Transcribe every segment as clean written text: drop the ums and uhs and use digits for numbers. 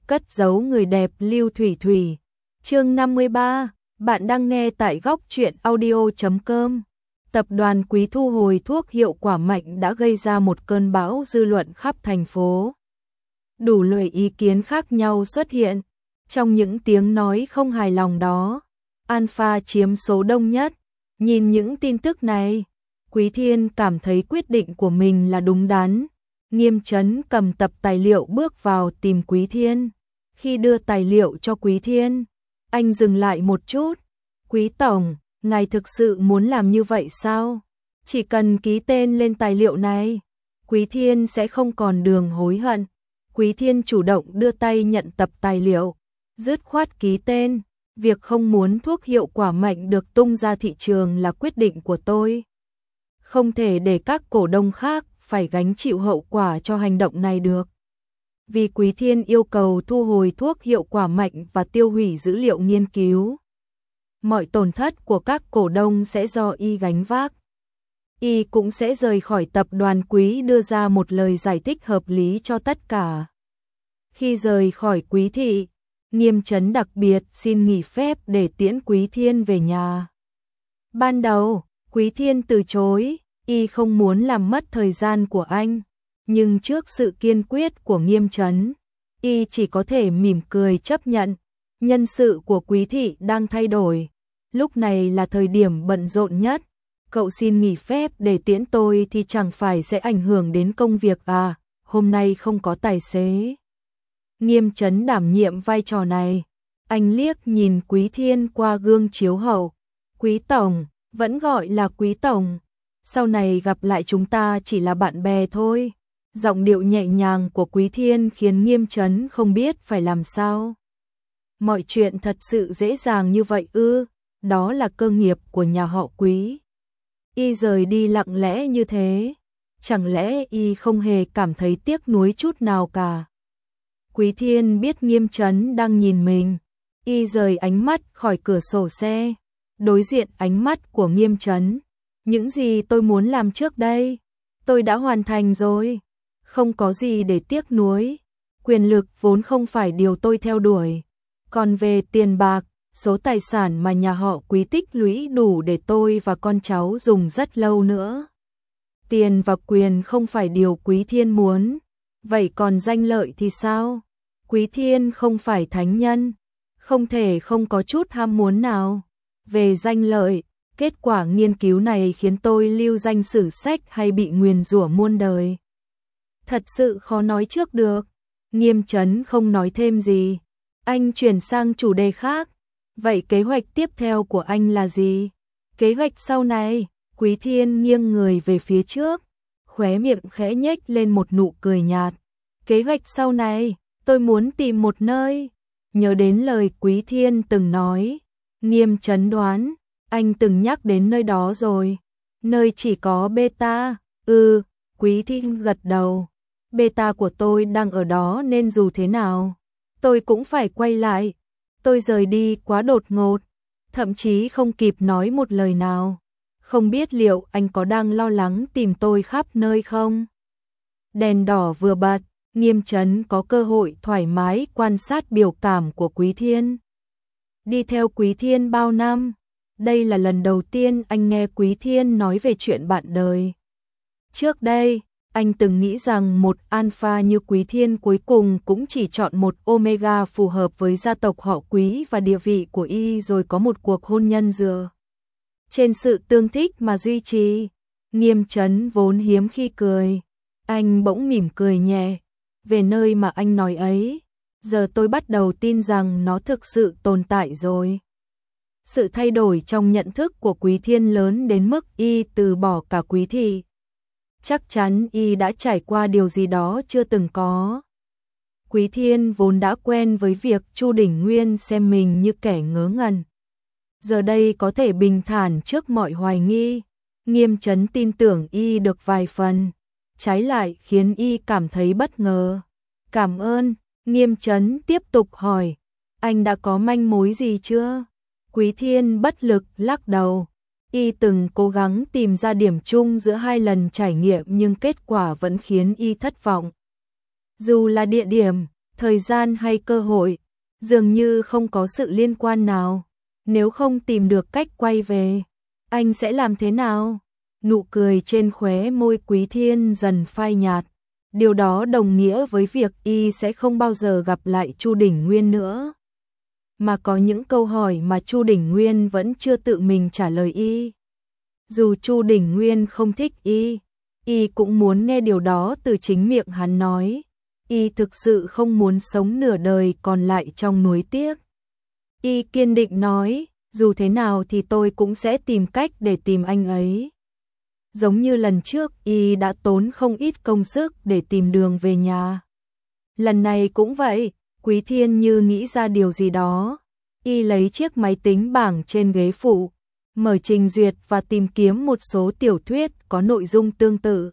cất giấu người đẹp Lưu Thủy Thủy. Chương 53, bạn đang nghe tại góc truyện audio.com. Tập đoàn Quý thu hồi thuốc hiệu quả mạnh đã gây ra một cơn bão dư luận khắp thành phố. Đủ loại ý kiến khác nhau xuất hiện. Trong những tiếng nói không hài lòng đó, Alpha chiếm số đông nhất. Nhìn những tin tức này, Quý Thiên cảm thấy quyết định của mình là đúng đắn. Nghiêm Chấn cầm tập tài liệu bước vào tìm Quý Thiên. Khi đưa tài liệu cho Quý Thiên, anh dừng lại một chút. Quý Tổng, ngài thực sự muốn làm như vậy sao? Chỉ cần ký tên lên tài liệu này, Quý Thiên sẽ không còn đường hối hận. Quý Thiên chủ động đưa tay nhận tập tài liệu, dứt khoát ký tên. Việc không muốn thuốc hiệu quả mạnh được tung ra thị trường là quyết định của tôi. Không thể để các cổ đông khác phải gánh chịu hậu quả cho hành động này được. Vì Quý Thiên yêu cầu thu hồi thuốc hiệu quả mạnh và tiêu hủy dữ liệu nghiên cứu, mọi tổn thất của các cổ đông sẽ do y gánh vác. Y cũng sẽ rời khỏi tập đoàn Quý, đưa ra một lời giải thích hợp lý cho tất cả. Khi rời khỏi Quý thị, Nghiêm Chấn đặc biệt xin nghỉ phép để tiễn Quý Thiên về nhà. Ban đầu, Quý Thiên từ chối, y không muốn làm mất thời gian của anh, nhưng trước sự kiên quyết của Nghiêm Chấn, y chỉ có thể mỉm cười chấp nhận. Nhân sự của Quý thị đang thay đổi, lúc này là thời điểm bận rộn nhất. Cậu xin nghỉ phép để tiễn tôi thì chẳng phải sẽ ảnh hưởng đến công việc à? Hôm nay không có tài xế. Nghiêm Chấn đảm nhiệm vai trò này. Anh liếc nhìn Quý Thiên qua gương chiếu hậu. Quý Tổng, vẫn gọi là Quý Tổng. Sau này gặp lại chúng ta chỉ là bạn bè thôi. Giọng điệu nhẹ nhàng của Quý Thiên khiến Nghiêm Chấn không biết phải làm sao. Mọi chuyện thật sự dễ dàng như vậy ư? Đó là cơ nghiệp của nhà họ Quý. Y rời đi lặng lẽ như thế, chẳng lẽ y không hề cảm thấy tiếc nuối chút nào cả? Quý Thiên biết Nghiêm Chấn đang nhìn mình, y rời ánh mắt khỏi cửa sổ xe, đối diện ánh mắt của Nghiêm Chấn. Những gì tôi muốn làm trước đây, tôi đã hoàn thành rồi, không có gì để tiếc nuối. Quyền lực vốn không phải điều tôi theo đuổi, còn về tiền bạc, số tài sản mà nhà họ Quý tích lũy đủ để tôi và con cháu dùng rất lâu nữa. Tiền và quyền không phải điều Quý Thiên muốn, vậy còn danh lợi thì sao? Quý Thiên không phải thánh nhân, không thể không có chút ham muốn nào. Về danh lợi, kết quả nghiên cứu này khiến tôi lưu danh sử sách hay bị nguyền rủa muôn đời. Thật sự khó nói trước được. Nghiêm Chấn không nói thêm gì. Anh chuyển sang chủ đề khác. Vậy kế hoạch tiếp theo của anh là gì? Kế hoạch sau này? Quý Thiên nghiêng người về phía trước, khóe miệng khẽ nhếch lên một nụ cười nhạt. Kế hoạch sau này, tôi muốn tìm một nơi. Nhớ đến lời Quý Thiên từng nói, Nghiêm Chấn đoán, anh từng nhắc đến nơi đó rồi. Nơi chỉ có beta. Quý Thiên gật đầu. Beta của tôi đang ở đó nên dù thế nào, tôi cũng phải quay lại. Tôi rời đi quá đột ngột, thậm chí không kịp nói một lời nào. Không biết liệu anh có đang lo lắng tìm tôi khắp nơi không? Đèn đỏ vừa bật, Nghiêm Chấn có cơ hội thoải mái quan sát biểu cảm của Quý Thiên. Đi theo Quý Thiên bao năm, đây là lần đầu tiên anh nghe Quý Thiên nói về chuyện bạn đời. Trước đây, anh từng nghĩ rằng một alpha như Quý Thiên cuối cùng cũng chỉ chọn một omega phù hợp với gia tộc họ Quý và địa vị của y rồi có một cuộc hôn nhân dựa trên sự tương thích mà duy trì. Nghiêm Chấn vốn hiếm khi cười, anh bỗng mỉm cười nhẹ. Về nơi mà anh nói ấy, giờ tôi bắt đầu tin rằng nó thực sự tồn tại rồi. Sự thay đổi trong nhận thức của Quý Thiên lớn đến mức y từ bỏ cả Quý thị. Chắc chắn y đã trải qua điều gì đó chưa từng có. Quý Thiên vốn đã quen với việc Chu Đỉnh Nguyên xem mình như kẻ ngớ ngẩn. Giờ đây có thể bình thản trước mọi hoài nghi. Nghiêm Chấn tin tưởng y được vài phần, trái lại khiến y cảm thấy bất ngờ. Cảm ơn. Nghiêm Chấn tiếp tục hỏi, anh đã có manh mối gì chưa? Quý Thiên bất lực lắc đầu. Y từng cố gắng tìm ra điểm chung giữa hai lần trải nghiệm nhưng kết quả vẫn khiến y thất vọng. Dù là địa điểm, thời gian hay cơ hội, dường như không có sự liên quan nào. Nếu không tìm được cách quay về, anh sẽ làm thế nào? Nụ cười trên khóe môi Quý Thiên dần phai nhạt. Điều đó đồng nghĩa với việc y sẽ không bao giờ gặp lại Chu Đỉnh Nguyên nữa. Mà có những câu hỏi mà Chu Đỉnh Nguyên vẫn chưa tự mình trả lời y. Dù Chu Đỉnh Nguyên không thích y cũng muốn nghe điều đó từ chính miệng hắn nói. Y thực sự không muốn sống nửa đời còn lại trong nuối tiếc. Y kiên định nói, dù thế nào thì tôi cũng sẽ tìm cách để tìm anh ấy. Giống như lần trước y đã tốn không ít công sức để tìm đường về nhà. Lần này cũng vậy, Quý Thiên như nghĩ ra điều gì đó. Y lấy chiếc máy tính bảng trên ghế phụ, mở trình duyệt và tìm kiếm một số tiểu thuyết có nội dung tương tự.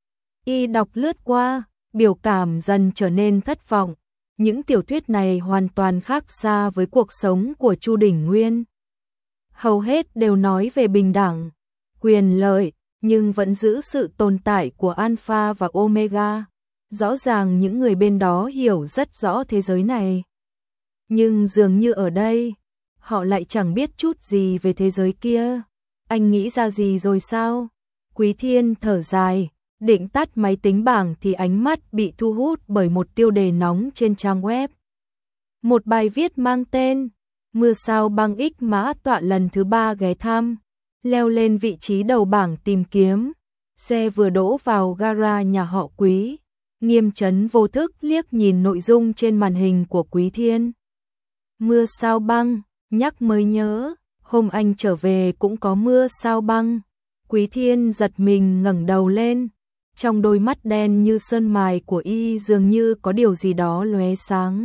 Y đọc lướt qua, biểu cảm dần trở nên thất vọng. Những tiểu thuyết này hoàn toàn khác xa với cuộc sống của Chu Đỉnh Nguyên. Hầu hết đều nói về bình đẳng, quyền lợi, nhưng vẫn giữ sự tồn tại của Alpha và Omega. Rõ ràng những người bên đó hiểu rất rõ thế giới này. Nhưng dường như ở đây, họ lại chẳng biết chút gì về thế giới kia. Anh nghĩ ra gì rồi sao? Quý Thiên thở dài, định tắt máy tính bảng thì ánh mắt bị thu hút bởi một tiêu đề nóng trên trang web. Một bài viết mang tên Mưa sao băng X mã tọa lần thứ 3 ghé thăm, leo lên vị trí đầu bảng tìm kiếm. Xe vừa đỗ vào gara nhà họ Quý. Nghiêm Chấn vô thức liếc nhìn nội dung trên màn hình của Quý Thiên. Mưa sao băng, nhắc mới nhớ, hôm anh trở về cũng có mưa sao băng. Quý Thiên giật mình ngẩng đầu lên, trong đôi mắt đen như sơn mài của y dường như có điều gì đó lóe sáng.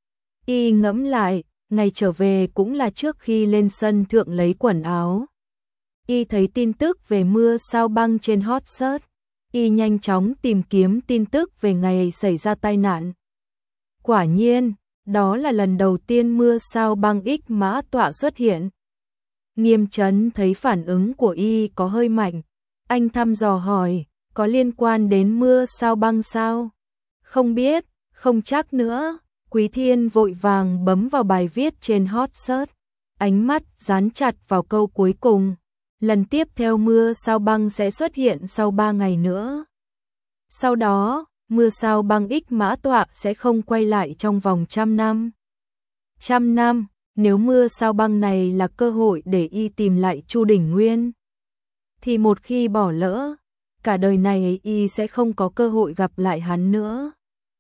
Y ngẫm lại, ngày trở về cũng là trước khi lên sân thượng lấy quần áo. Y thấy tin tức về mưa sao băng trên hot search. Y nhanh chóng tìm kiếm tin tức về ngày xảy ra tai nạn. Quả nhiên, đó là lần đầu tiên mưa sao băng X mã tọa xuất hiện. Nghiêm Chấn thấy phản ứng của y có hơi mạnh. Anh thăm dò hỏi, có liên quan đến mưa sao băng sao? Không biết, không chắc nữa. Quý Thiên vội vàng bấm vào bài viết trên hot search. Ánh mắt dán chặt vào câu cuối cùng. Lần tiếp theo mưa sao băng sẽ xuất hiện sau 3 ngày nữa. Sau đó, mưa sao băng X mã tọa sẽ không quay lại trong vòng 100 năm. 100 năm, nếu mưa sao băng này là cơ hội để y tìm lại Chu Đỉnh Nguyên, thì một khi bỏ lỡ, cả đời này y sẽ không có cơ hội gặp lại hắn nữa.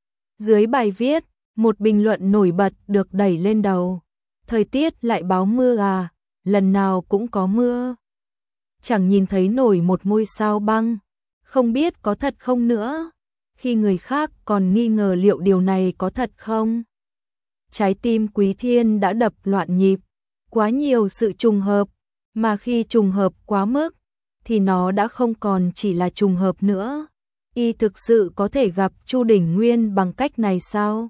Dưới bài viết, một bình luận nổi bật được đẩy lên đầu. Thời tiết lại báo mưa à, lần nào cũng có mưa. Chẳng nhìn thấy nổi một ngôi sao băng, không biết có thật không nữa, khi người khác còn nghi ngờ liệu điều này có thật không. Trái tim Quý Thiên đã đập loạn nhịp, quá nhiều sự trùng hợp, mà khi trùng hợp quá mức, thì nó đã không còn chỉ là trùng hợp nữa. Y thực sự có thể gặp Chu Đỉnh Nguyên bằng cách này sao?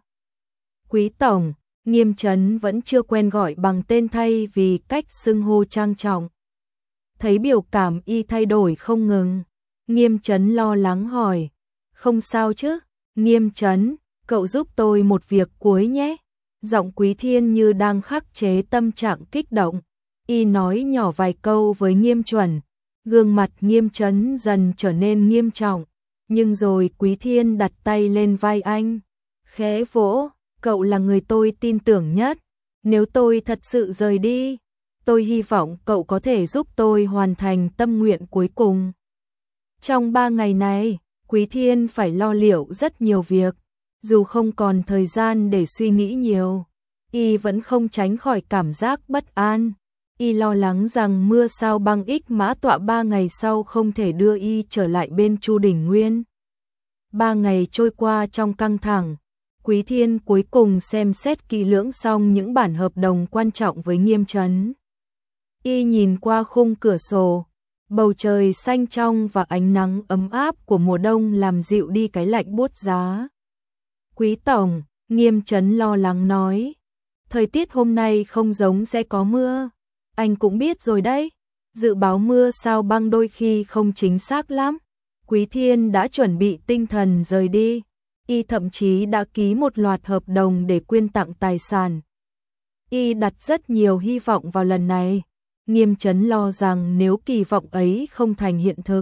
Quý Tổng, Nghiêm Chấn vẫn chưa quen gọi bằng tên thay vì cách xưng hô trang trọng. Thấy biểu cảm y thay đổi không ngừng, Nghiêm Chấn lo lắng hỏi, không sao chứ? Nghiêm Chấn, cậu giúp tôi một việc cuối nhé. Giọng Quý Thiên như đang khắc chế tâm trạng kích động. Y nói nhỏ vài câu với Nghiêm Chuẩn, gương mặt Nghiêm Chấn dần trở nên nghiêm trọng. Nhưng rồi Quý Thiên đặt tay lên vai anh, khẽ vỗ, cậu là người tôi tin tưởng nhất. Nếu tôi thật sự rời đi, tôi hy vọng cậu có thể giúp tôi hoàn thành tâm nguyện cuối cùng. Trong 3 ngày này, Quý Thiên phải lo liệu rất nhiều việc. Dù không còn thời gian để suy nghĩ nhiều, y vẫn không tránh khỏi cảm giác bất an. Y lo lắng rằng mưa sao băng X mã tọa 3 ngày sau không thể đưa y trở lại bên Chu Đỉnh Nguyên. 3 ngày trôi qua trong căng thẳng, Quý Thiên cuối cùng xem xét kỹ lưỡng xong những bản hợp đồng quan trọng với Nghiêm Chấn. Y nhìn qua khung cửa sổ, bầu trời xanh trong và ánh nắng ấm áp của mùa đông làm dịu đi cái lạnh buốt giá. Quý Tổng, Nghiêm Chấn lo lắng nói, thời tiết hôm nay không giống sẽ có mưa. Anh cũng biết rồi đấy, dự báo mưa sao băng đôi khi không chính xác lắm. Quý Thiên đã chuẩn bị tinh thần rời đi. Y thậm chí đã ký một loạt hợp đồng để quyên tặng tài sản. Y đặt rất nhiều hy vọng vào lần này. Nghiêm Chấn lo rằng nếu kỳ vọng ấy không thành hiện thực,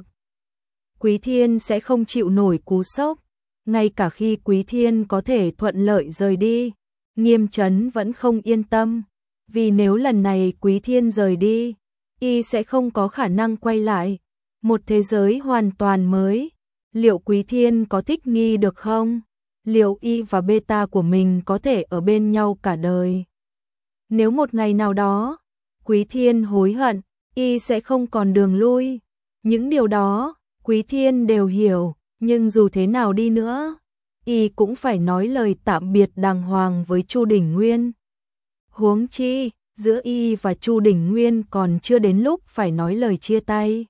Quý Thiên sẽ không chịu nổi cú sốc. Ngay cả khi Quý Thiên có thể thuận lợi rời đi, Nghiêm Chấn vẫn không yên tâm. Vì nếu lần này Quý Thiên rời đi, Y sẽ không có khả năng quay lại. Một thế giới hoàn toàn mới. Liệu Quý Thiên có thích nghi được không? Liệu Y và beta của mình có thể ở bên nhau cả đời? Nếu một ngày nào đó, Quý Thiên hối hận, Y sẽ không còn đường lui. Những điều đó, Quý Thiên đều hiểu, nhưng dù thế nào đi nữa, Y cũng phải nói lời tạm biệt đàng hoàng với Chu Đình Nguyên. Huống chi, giữa Y và Chu Đình Nguyên còn chưa đến lúc phải nói lời chia tay.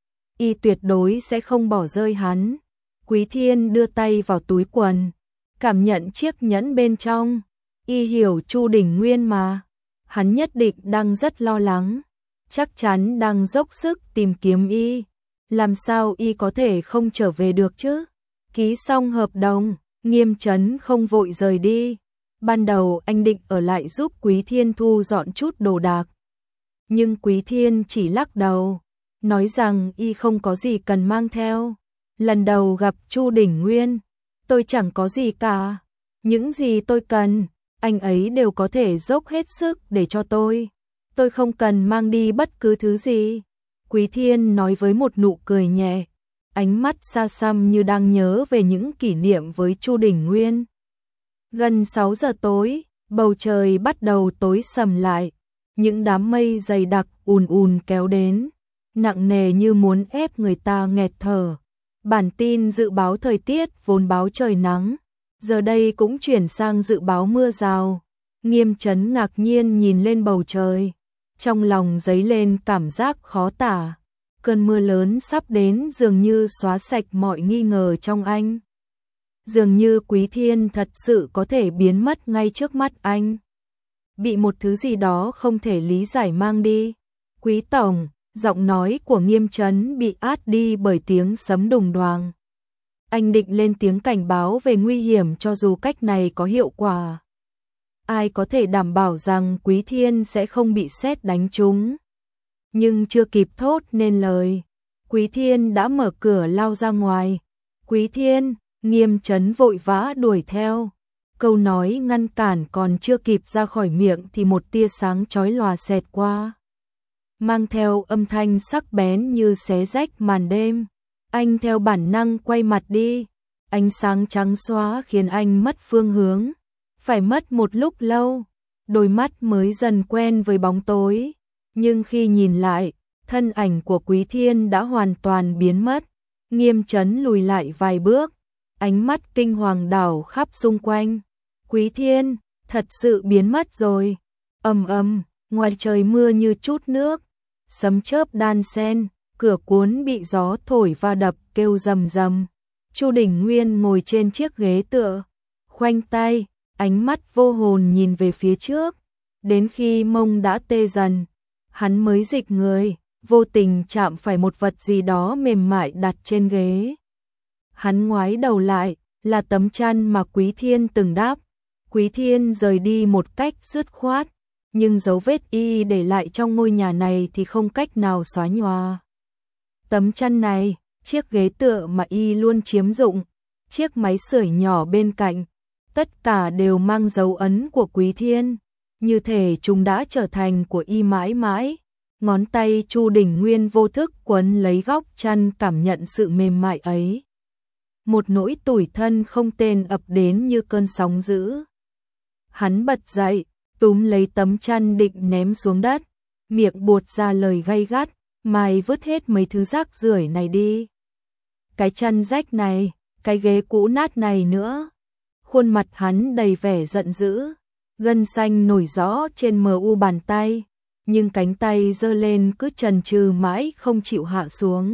Y tuyệt đối sẽ không bỏ rơi hắn. Quý Thiên đưa tay vào túi quần, cảm nhận chiếc nhẫn bên trong. Y hiểu Chu Đình Nguyên mà. Hắn nhất định đang rất lo lắng, chắc chắn đang dốc sức tìm kiếm Y. Làm sao Y có thể không trở về được chứ? Ký xong hợp đồng, Nghiêm Chấn không vội rời đi. Ban đầu anh định ở lại giúp Quý Thiên thu dọn chút đồ đạc. Nhưng Quý Thiên chỉ lắc đầu, nói rằng Y không có gì cần mang theo. Lần đầu gặp Chu Đình Nguyên, tôi chẳng có gì cả. Những gì tôi cần, anh ấy đều có thể dốc hết sức để cho tôi. Tôi không cần mang đi bất cứ thứ gì. Quý Thiên nói với một nụ cười nhẹ, ánh mắt xa xăm như đang nhớ về những kỷ niệm với Chu Đình Nguyên. Gần 6 giờ tối, bầu trời bắt đầu tối sầm lại. Những đám mây dày đặc ùn ùn kéo đến, nặng nề như muốn ép người ta nghẹt thở. Bản tin dự báo thời tiết vốn báo trời nắng, giờ đây cũng chuyển sang dự báo mưa rào. Nghiêm Chấn ngạc nhiên nhìn lên bầu trời, trong lòng dấy lên cảm giác khó tả. Cơn mưa lớn sắp đến dường như xóa sạch mọi nghi ngờ trong anh. Dường như Quý Thiên thật sự có thể biến mất ngay trước mắt anh. Bị một thứ gì đó không thể lý giải mang đi. Quý Tổng, giọng nói của Nghiêm Chấn bị át đi bởi tiếng sấm đùng đoàng. Anh định lên tiếng cảnh báo về nguy hiểm cho dù cách này có hiệu quả. Ai có thể đảm bảo rằng Quý Thiên sẽ không bị sét đánh trúng. Nhưng chưa kịp thốt nên lời, Quý Thiên đã mở cửa lao ra ngoài. Quý Thiên, Nghiêm Chấn vội vã đuổi theo. Câu nói ngăn cản còn chưa kịp ra khỏi miệng thì một tia sáng chói lòa xẹt qua, mang theo âm thanh sắc bén như xé rách màn đêm. Anh theo bản năng quay mặt đi, ánh sáng trắng xóa khiến anh mất phương hướng. Phải mất một lúc lâu, đôi mắt mới dần quen với bóng tối, nhưng khi nhìn lại, thân ảnh của Quý Thiên đã hoàn toàn biến mất. Nghiêm Chấn lùi lại vài bước, ánh mắt kinh hoàng đảo khắp xung quanh. Quý Thiên, thật sự biến mất rồi. Ầm ầm, ngoài trời mưa như trút nước, sấm chớp đan xen, cửa cuốn bị gió thổi va đập kêu rầm rầm. Chu Đình Nguyên ngồi trên chiếc ghế tựa, khoanh tay, ánh mắt vô hồn nhìn về phía trước. Đến khi mông đã tê dần, hắn mới dịch người, vô tình chạm phải một vật gì đó mềm mại đặt trên ghế. Hắn ngoái đầu lại, là tấm chăn mà Quý Thiên từng đắp. Quý Thiên rời đi một cách dứt khoát, nhưng dấu vết Y để lại trong ngôi nhà này thì không cách nào xóa nhòa. Tấm chăn này, chiếc ghế tựa mà Y luôn chiếm dụng, chiếc máy sưởi nhỏ bên cạnh, tất cả đều mang dấu ấn của Quý Thiên, như thể chúng đã trở thành của Y mãi mãi. Ngón tay Chu Đình Nguyên vô thức quấn lấy góc chăn cảm nhận sự mềm mại ấy. Một nỗi tủi thân không tên ập đến như cơn sóng dữ. Hắn bật dậy, túm lấy tấm chăn định ném xuống đất, miệng buột ra lời gay gắt, mày vứt hết mấy thứ rác rưởi này đi. Cái chăn rách này, cái ghế cũ nát này nữa. Khuôn mặt hắn đầy vẻ giận dữ, gân xanh nổi rõ trên mờ u bàn tay, nhưng cánh tay giơ lên cứ chần chừ mãi không chịu hạ xuống.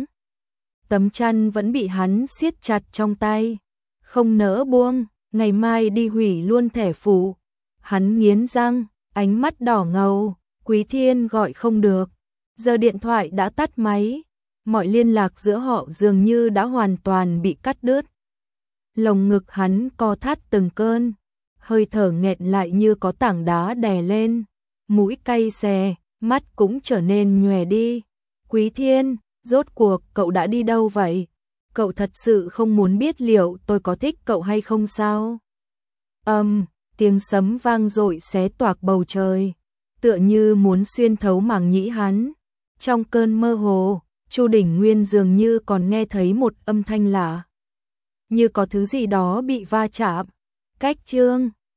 Tấm chăn vẫn bị hắn siết chặt trong tay, không nỡ buông, ngày mai đi hủy luôn thẻ phụ. Hắn nghiến răng, ánh mắt đỏ ngầu. Quý Thiên gọi không được, giờ điện thoại đã tắt máy, mọi liên lạc giữa họ dường như đã hoàn toàn bị cắt đứt. Lồng ngực hắn co thắt từng cơn, hơi thở nghẹn lại như có tảng đá đè lên, mũi cay xè, mắt cũng trở nên nhòe đi. Quý Thiên, rốt cuộc cậu đã đi đâu vậy? Cậu thật sự không muốn biết liệu tôi có thích cậu hay không sao? Tiếng sấm vang dội xé toạc bầu trời, tựa như muốn xuyên thấu màng nhĩ hắn. Trong cơn mơ hồ, Chu Đỉnh Nguyên dường như còn nghe thấy một âm thanh lạ, như có thứ gì đó bị va chạm. Cách chương